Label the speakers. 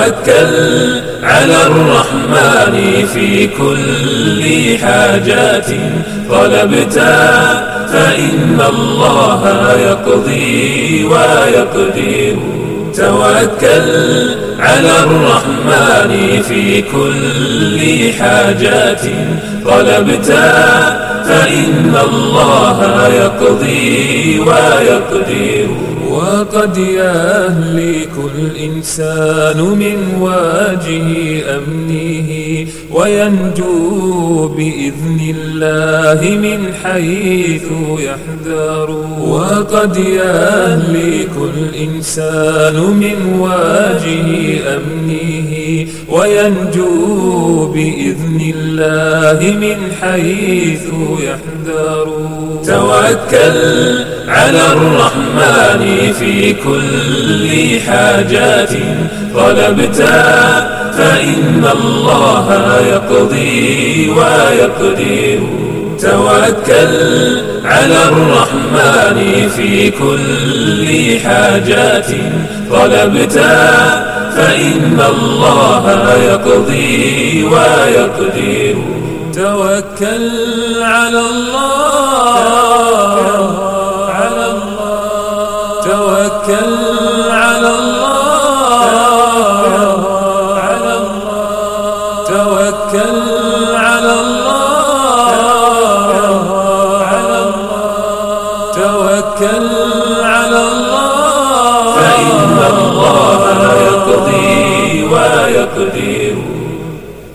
Speaker 1: توكل على الرحمن في كل حاجات طلبتها، فإن الله يقضي ويقدر. توكل على الرحمن في كل حاجات طلبتها، فإن الله يقضي ويقدر. وقد يهلك الإنسان من واجه أمنه وينجو بإذن الله من حيث يحذر. وقد يهلك الإنسان من واجه أمنه وينجو بإذن الله من حيث يحذر. توكل على الرحمن في كل حاجات طلبتها، فإن الله يقضي ويقدر. توكل على الرحمن في كل حاجات طلبتها، فإن الله يقضي ويقدر. توكل على الله، على الله. توكل على الله، على الله. توكل على الله، على الله. توكل على الله، فإن الله يقضي ويقدر.